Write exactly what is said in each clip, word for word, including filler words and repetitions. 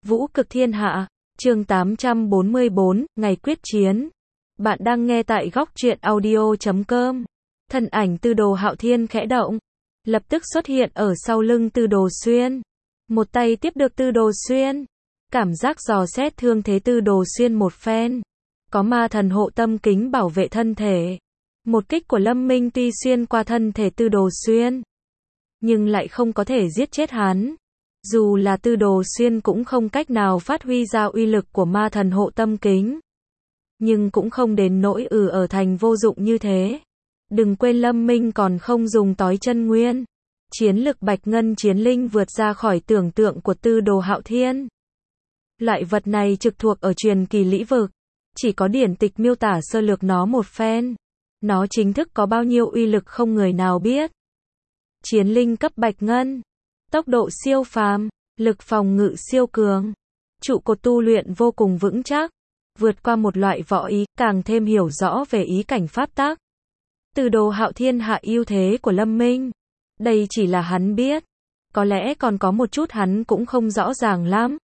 Vũ cực thiên hạ, chương tám trăm bốn mươi bốn, ngày quyết chiến. Bạn đang nghe tại góc truyện audio chấm com. Thân ảnh Tư Đồ Hạo Thiên khẽ động, lập tức xuất hiện ở sau lưng Tư Đồ Xuyên. Một tay tiếp được Tư Đồ Xuyên, cảm giác dò xét thương thế Tư Đồ Xuyên một phen. Có ma thần hộ tâm kính bảo vệ thân thể. Một kích của Lâm Minh tuy xuyên qua thân thể Tư Đồ Xuyên, nhưng lại không có thể giết chết hắn. Dù là Tư Đồ Xuyên cũng không cách nào phát huy ra uy lực của ma thần hộ tâm kính. Nhưng cũng không đến nỗi ừ ở thành vô dụng như thế. Đừng quên Lâm Minh còn không dùng tối chân nguyên. Chiến lực Bạch Ngân Chiến Linh vượt ra khỏi tưởng tượng của Tư Đồ Hạo Thiên. Loại vật này trực thuộc ở truyền kỳ lĩnh vực. Chỉ có điển tịch miêu tả sơ lược nó một phen. Nó chính thức có bao nhiêu uy lực không người nào biết. Chiến linh cấp Bạch Ngân. Tốc độ siêu phàm, lực phòng ngự siêu cường. Trụ cột tu luyện vô cùng vững chắc. Vượt qua một loại võ ý, càng thêm hiểu rõ về ý cảnh pháp tắc. Tư Đồ Hạo Thiên hạ ưu thế của Lâm Minh. Đây chỉ là hắn biết. Có lẽ còn có một chút hắn cũng không rõ ràng lắm.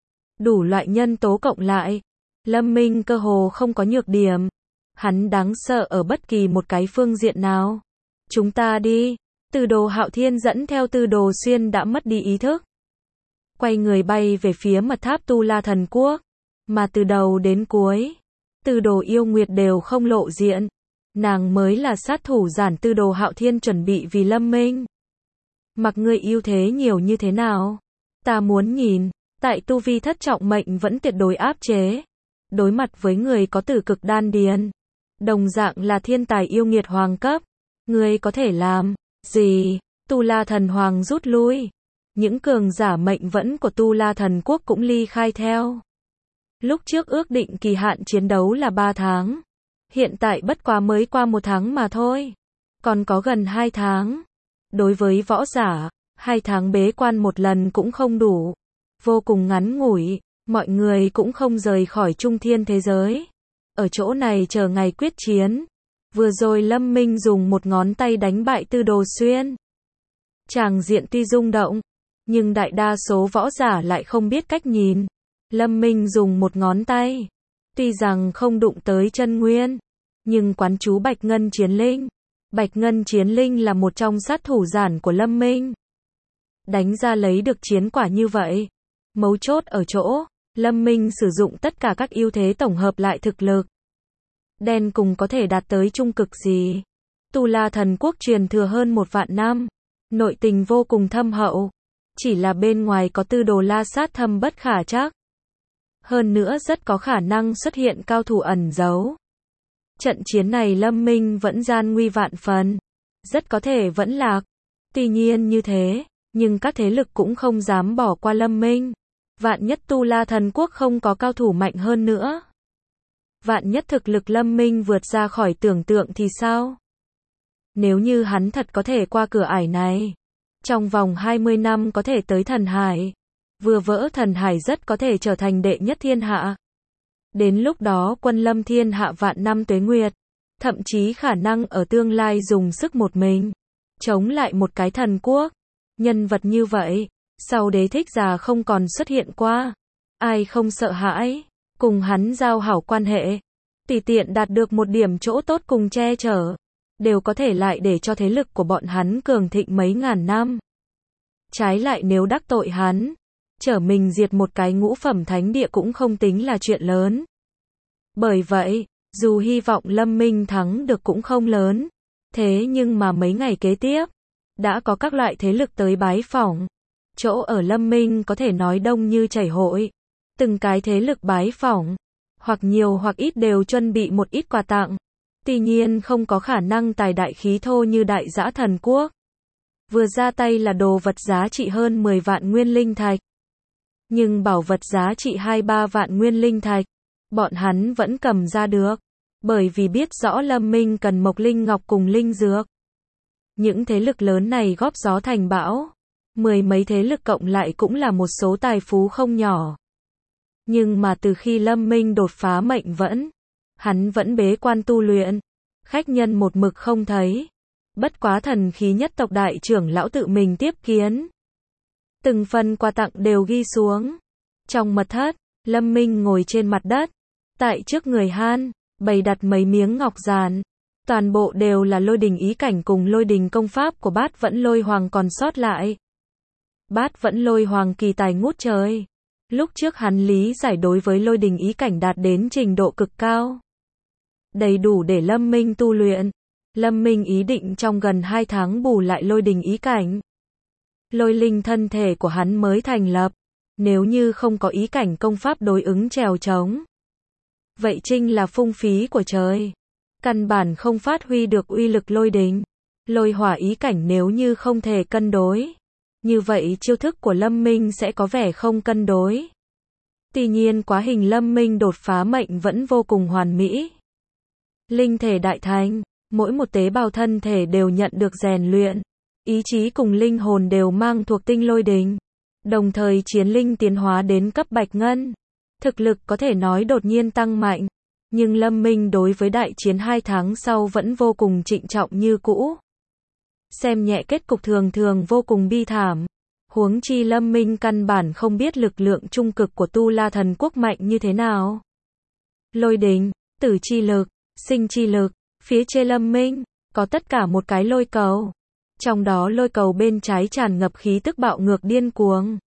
Đủ loại nhân tố cộng lại. Lâm Minh cơ hồ không có nhược điểm. Hắn đáng sợ ở bất kỳ một cái phương diện nào. Chúng ta đi. Tư Đồ Hạo Thiên dẫn theo Tư Đồ Xuyên đã mất đi ý thức. Quay người bay về phía mật tháp Tu La Thần Quốc. Mà từ đầu đến cuối, Tư Đồ Yêu Nguyệt đều không lộ diện. Nàng mới là sát thủ giản Tư Đồ Hạo Thiên chuẩn bị vì Lâm Minh. Mặc ngươi ưu thế nhiều như thế nào, ta muốn nhìn. Tại tu vi thất trọng mệnh vẫn tuyệt đối áp chế. Đối mặt với người có tử cực đan điền, đồng dạng là thiên tài yêu nghiệt hoàng cấp. Ngươi có thể làm gì? Tu La Thần Hoàng rút lui. Những cường giả mệnh vẫn của Tu La Thần Quốc cũng ly khai theo. Lúc trước ước định kỳ hạn chiến đấu là ba tháng. Hiện tại bất quá mới qua một tháng mà thôi. Còn có gần hai tháng. Đối với võ giả, hai tháng bế quan một lần cũng không đủ. Vô cùng ngắn ngủi, mọi người cũng không rời khỏi trung thiên thế giới. Ở chỗ này chờ ngày quyết chiến. Vừa rồi Lâm Minh dùng một ngón tay đánh bại Tư Đồ Xuyên. Tràng diện tuy rung động, nhưng đại đa số võ giả lại không biết cách nhìn. Lâm Minh dùng một ngón tay, tuy rằng không đụng tới chân nguyên, nhưng quán chú Bạch Ngân Chiến Linh. Bạch Ngân Chiến Linh là một trong sát thủ giản của Lâm Minh. Đánh ra lấy được chiến quả như vậy. Mấu chốt ở chỗ, Lâm Minh sử dụng tất cả các ưu thế tổng hợp lại thực lực. Đen cùng có thể đạt tới trung cực gì? Tu La Thần Quốc truyền thừa hơn một vạn năm. Nội tình vô cùng thâm hậu. Chỉ là bên ngoài có Tư Đồ La sát thâm bất khả trắc. Hơn nữa rất có khả năng xuất hiện cao thủ ẩn giấu. Trận chiến này Lâm Minh vẫn gian nguy vạn phần. Rất có thể vẫn lạc. Tuy nhiên như thế, nhưng các thế lực cũng không dám bỏ qua Lâm Minh. Vạn nhất Tu La Thần Quốc không có cao thủ mạnh hơn nữa. Vạn nhất thực lực Lâm Minh vượt ra khỏi tưởng tượng thì sao? Nếu như hắn thật có thể qua cửa ải này, trong vòng hai mươi năm có thể tới thần hải. Vừa vỡ thần hải rất có thể trở thành đệ nhất thiên hạ. Đến lúc đó quân lâm thiên hạ vạn năm tuế nguyệt. Thậm chí khả năng ở tương lai dùng sức một mình. Chống lại một cái thần quốc. Nhân vật như vậy, sau Đế Thích già không còn xuất hiện qua. Ai không sợ hãi, cùng hắn giao hảo quan hệ. Tùy tiện đạt được một điểm chỗ tốt cùng che chở. Đều có thể lại để cho thế lực của bọn hắn cường thịnh mấy ngàn năm. Trái lại nếu đắc tội hắn, trở mình diệt một cái ngũ phẩm thánh địa cũng không tính là chuyện lớn. Bởi vậy, dù hy vọng Lâm Minh thắng được cũng không lớn. Thế nhưng mà mấy ngày kế tiếp, đã có các loại thế lực tới bái phỏng. Chỗ ở Lâm Minh có thể nói đông như chảy hội. Từng cái thế lực bái phỏng, hoặc nhiều hoặc ít đều chuẩn bị một ít quà tặng. Tuy nhiên không có khả năng tài đại khí thô như Đại Dã Thần Quốc. Vừa ra tay là đồ vật giá trị hơn mười vạn nguyên linh thạch. Nhưng bảo vật giá trị hai ba vạn nguyên linh thạch, bọn hắn vẫn cầm ra được. Bởi vì biết rõ Lâm Minh cần mộc linh ngọc cùng linh dược. Những thế lực lớn này góp gió thành bão. Mười mấy thế lực cộng lại cũng là một số tài phú không nhỏ. Nhưng mà từ khi Lâm Minh đột phá mệnh vẫn, hắn vẫn bế quan tu luyện. Khách nhân một mực không thấy. Bất quá thần khí nhất tộc đại trưởng lão tự mình tiếp kiến. Từng phần quà tặng đều ghi xuống. Trong mật thất, Lâm Minh ngồi trên mặt đất. Tại trước người hắn, bày đặt mấy miếng ngọc giản. Toàn bộ đều là lôi đình ý cảnh cùng lôi đình công pháp của Bát Vẫn Lôi Hoàng còn sót lại. Bát Vẫn Lôi Hoàng kỳ tài ngút trời. Lúc trước hắn lý giải đối với lôi đình ý cảnh đạt đến trình độ cực cao. Đầy đủ để Lâm Minh tu luyện. Lâm Minh ý định trong gần hai tháng bù lại lôi đình ý cảnh. Lôi linh thân thể của hắn mới thành lập. Nếu như không có ý cảnh công pháp đối ứng trèo trống. Vậy chính là phung phí của trời. Căn bản không phát huy được uy lực lôi đình. Lôi hỏa ý cảnh nếu như không thể cân đối. Như vậy chiêu thức của Lâm Minh sẽ có vẻ không cân đối. Tuy nhiên quá hình Lâm Minh đột phá mệnh vẫn vô cùng hoàn mỹ. Linh thể đại thành, mỗi một tế bào thân thể đều nhận được rèn luyện. Ý chí cùng linh hồn đều mang thuộc tinh lôi đình. Đồng thời chiến linh tiến hóa đến cấp bạch ngân. Thực lực có thể nói đột nhiên tăng mạnh. Nhưng Lâm Minh đối với đại chiến hai tháng sau vẫn vô cùng trịnh trọng như cũ. Xem nhẹ kết cục thường thường vô cùng bi thảm. Huống chi Lâm Minh căn bản không biết lực lượng trung cực của Tu La Thần Quốc mạnh như thế nào. Lôi đình, tử chi lực, sinh chi lực, phía trên Lâm Minh, có tất cả một cái lôi cầu. Trong đó lôi cầu bên trái tràn ngập khí tức bạo ngược điên cuồng.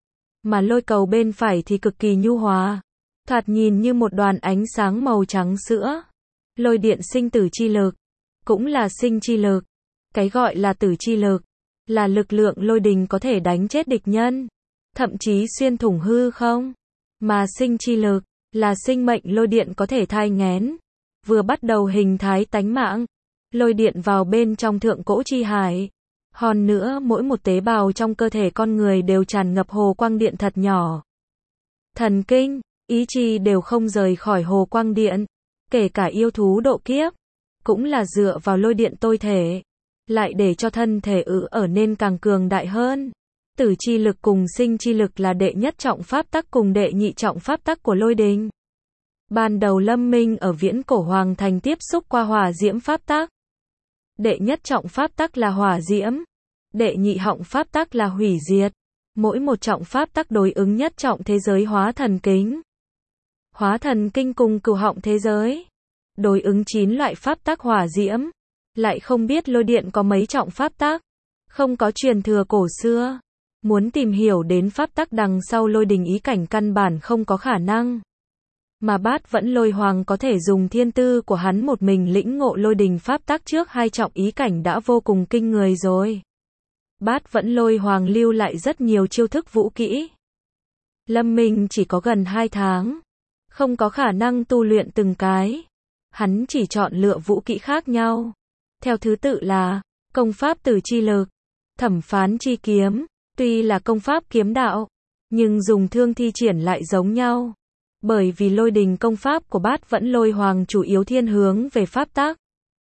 Mà lôi cầu bên phải thì cực kỳ nhu hòa. Thoạt nhìn như một đoàn ánh sáng màu trắng sữa. Lôi điện sinh tử chi lực, cũng là sinh chi lực. Cái gọi là tử chi lực, là lực lượng lôi đình có thể đánh chết địch nhân, thậm chí xuyên thủng hư không. Mà sinh chi lực, là sinh mệnh lôi điện có thể thai nghén. Vừa bắt đầu hình thái tánh mạng, lôi điện vào bên trong thượng cổ chi hải. Hơn nữa mỗi một tế bào trong cơ thể con người đều tràn ngập hồ quang điện thật nhỏ. Thần kinh, ý chí đều không rời khỏi hồ quang điện. Kể cả yêu thú độ kiếp, cũng là dựa vào lôi điện tôi thể. Lại để cho thân thể ự ở nên càng cường đại hơn. Tử chi lực cùng sinh chi lực là đệ nhất trọng pháp tắc cùng đệ nhị trọng pháp tắc của lôi đình. Ban đầu Lâm Minh ở Viễn Cổ Hoàng Thành tiếp xúc qua hỏa diễm pháp tắc. Đệ nhất trọng pháp tắc là hỏa diễm. Đệ nhị họng pháp tắc là hủy diệt. Mỗi một trọng pháp tắc đối ứng nhất trọng thế giới hóa thần kính. Hóa thần kinh cùng cửu họng thế giới. Đối ứng chín loại pháp tắc hỏa diễm. Lại không biết lôi điện có mấy trọng pháp tắc. Không có truyền thừa cổ xưa. Muốn tìm hiểu đến pháp tắc đằng sau lôi đình ý cảnh căn bản không có khả năng. Mà Bát Vẫn Lôi Hoàng có thể dùng thiên tư của hắn một mình lĩnh ngộ lôi đình pháp tắc trước hai trọng ý cảnh đã vô cùng kinh người rồi. Bát Vẫn Lôi Hoàng lưu lại rất nhiều chiêu thức vũ kỹ. Lâm Minh chỉ có gần hai tháng. Không có khả năng tu luyện từng cái. Hắn chỉ chọn lựa vũ kỹ khác nhau. Theo thứ tự là công pháp tử chi lực, thẩm phán chi kiếm. Tuy là công pháp kiếm đạo, nhưng dùng thương thi triển lại giống nhau. Bởi vì lôi đình công pháp của Bát Vẫn Lôi Hoàng chủ yếu thiên hướng về pháp tắc,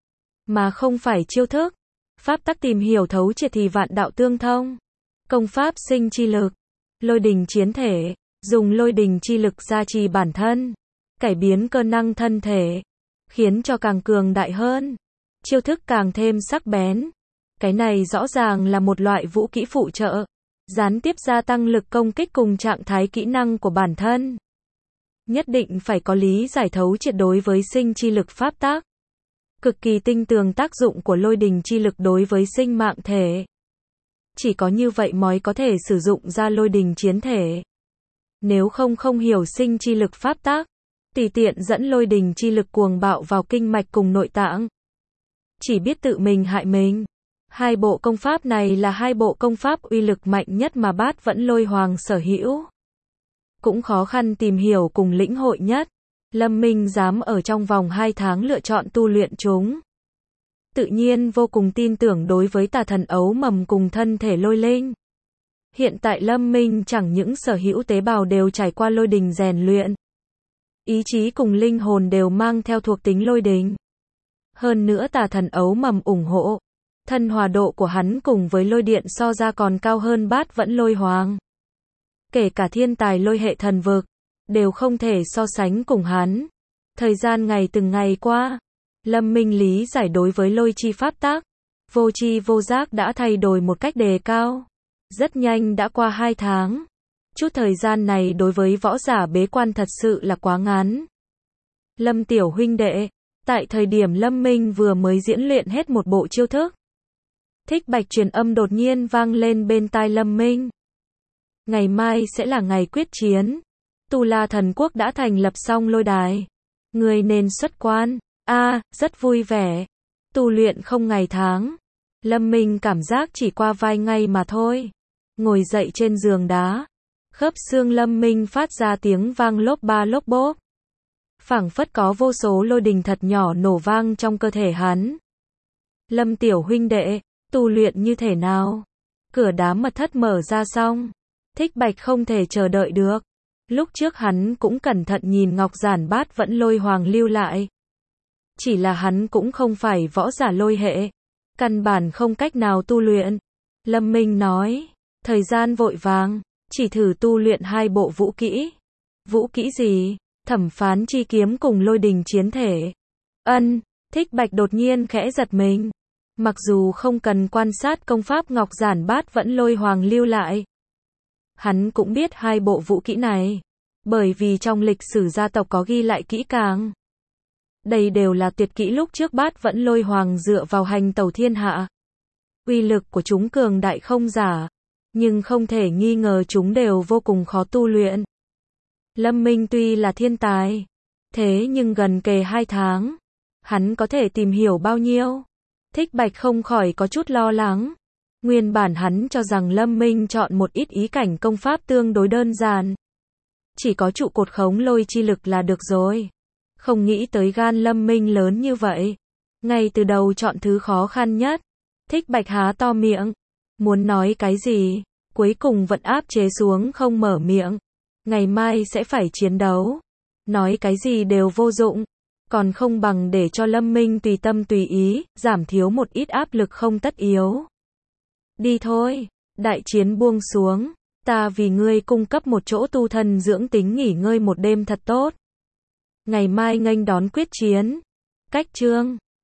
mà không phải chiêu thức. Pháp tắc tìm hiểu thấu triệt thì vạn đạo tương thông. Công pháp sinh chi lực, lôi đình chiến thể, dùng lôi đình chi lực gia trì bản thân, cải biến cơ năng thân thể, khiến cho càng cường đại hơn, chiêu thức càng thêm sắc bén. Cái này rõ ràng là một loại vũ kỹ phụ trợ, gián tiếp gia tăng lực công kích cùng trạng thái kỹ năng của bản thân. Nhất định phải có lý giải thấu triệt đối với sinh chi lực pháp tắc. Cực kỳ tinh tường tác dụng của lôi đình chi lực đối với sinh mạng thể. Chỉ có như vậy mới có thể sử dụng ra lôi đình chiến thể. Nếu không không hiểu sinh chi lực pháp tắc, tùy tiện dẫn lôi đình chi lực cuồng bạo vào kinh mạch cùng nội tạng, chỉ biết tự mình hại mình. Hai bộ công pháp này là hai bộ công pháp uy lực mạnh nhất mà Bát Vẫn Lôi Hoàng sở hữu. Cũng khó khăn tìm hiểu cùng lĩnh hội nhất. Lâm Minh dám ở trong vòng hai tháng lựa chọn tu luyện chúng. Tự nhiên vô cùng tin tưởng đối với tà thần ấu mầm cùng thân thể lôi linh. Hiện tại Lâm Minh chẳng những sở hữu tế bào đều trải qua lôi đình rèn luyện. Ý chí cùng linh hồn đều mang theo thuộc tính lôi đình. Hơn nữa tà thần ấu mầm ủng hộ. Thân hòa độ của hắn cùng với lôi điện so ra còn cao hơn Bát Vẫn Lôi Hoàng. Kể cả thiên tài lôi hệ thần vực, đều không thể so sánh cùng hắn. Thời gian ngày từng ngày qua, Lâm Minh lý giải đối với lôi chi pháp tắc, vô chi vô giác đã thay đổi một cách đề cao. Rất nhanh đã qua hai tháng. Chút thời gian này đối với võ giả bế quan thật sự là quá ngắn. Lâm tiểu huynh đệ, tại thời điểm Lâm Minh vừa mới diễn luyện hết một bộ chiêu thức, Thích Bạch truyền âm đột nhiên vang lên bên tai Lâm Minh. Ngày mai sẽ là ngày quyết chiến. Tu La Thần Quốc đã thành lập xong lôi đài. Người nên xuất quan. A, à, rất vui vẻ. Tu luyện không ngày tháng. Lâm Minh cảm giác chỉ qua vài ngày mà thôi. Ngồi dậy trên giường đá. Khớp xương Lâm Minh phát ra tiếng vang lốp ba lốp bốp. Phảng phất có vô số lôi đình thật nhỏ nổ vang trong cơ thể hắn. Lâm tiểu huynh đệ, tu luyện như thế nào? Cửa đá mật thất mở ra xong. Thích Bạch không thể chờ đợi được. Lúc trước hắn cũng cẩn thận nhìn Ngọc Giản Bát vẫn lôi hoàng lưu lại. Chỉ là hắn cũng không phải võ giả lôi hệ. Căn bản không cách nào tu luyện. Lâm Minh nói, thời gian vội vàng, chỉ thử tu luyện hai bộ vũ kỹ. Vũ kỹ gì? Thẩm phán chi kiếm cùng lôi đình chiến thể. Ân, Thích Bạch đột nhiên khẽ giật mình. Mặc dù không cần quan sát công pháp Ngọc Giản Bát vẫn lôi hoàng lưu lại. Hắn cũng biết hai bộ vũ kỹ này. Bởi vì trong lịch sử gia tộc có ghi lại kỹ càng. Đây đều là tuyệt kỹ lúc trước Bát vẫn lôi hoàng dựa vào hành tẩu thiên hạ. Uy lực của chúng cường đại không giả. Nhưng không thể nghi ngờ chúng đều vô cùng khó tu luyện. Lâm Minh tuy là thiên tài. Thế nhưng gần kề hai tháng. Hắn có thể tìm hiểu bao nhiêu? Thích Bạch không khỏi có chút lo lắng. Nguyên bản hắn cho rằng Lâm Minh chọn một ít ý cảnh công pháp tương đối đơn giản. Chỉ có trụ cột khống lôi chi lực là được rồi. Không nghĩ tới gan Lâm Minh lớn như vậy. Ngay từ đầu chọn thứ khó khăn nhất. Thích Bạch há to miệng. Muốn nói cái gì? Cuối cùng vẫn áp chế xuống không mở miệng. Ngày mai sẽ phải chiến đấu. Nói cái gì đều vô dụng. Còn không bằng để cho Lâm Minh tùy tâm tùy ý, giảm thiếu một ít áp lực không tất yếu. Đi thôi. Đại chiến buông xuống. Ta vì ngươi cung cấp một chỗ tu thân dưỡng tính nghỉ ngơi một đêm thật tốt. Ngày mai nghênh đón quyết chiến. Cách chương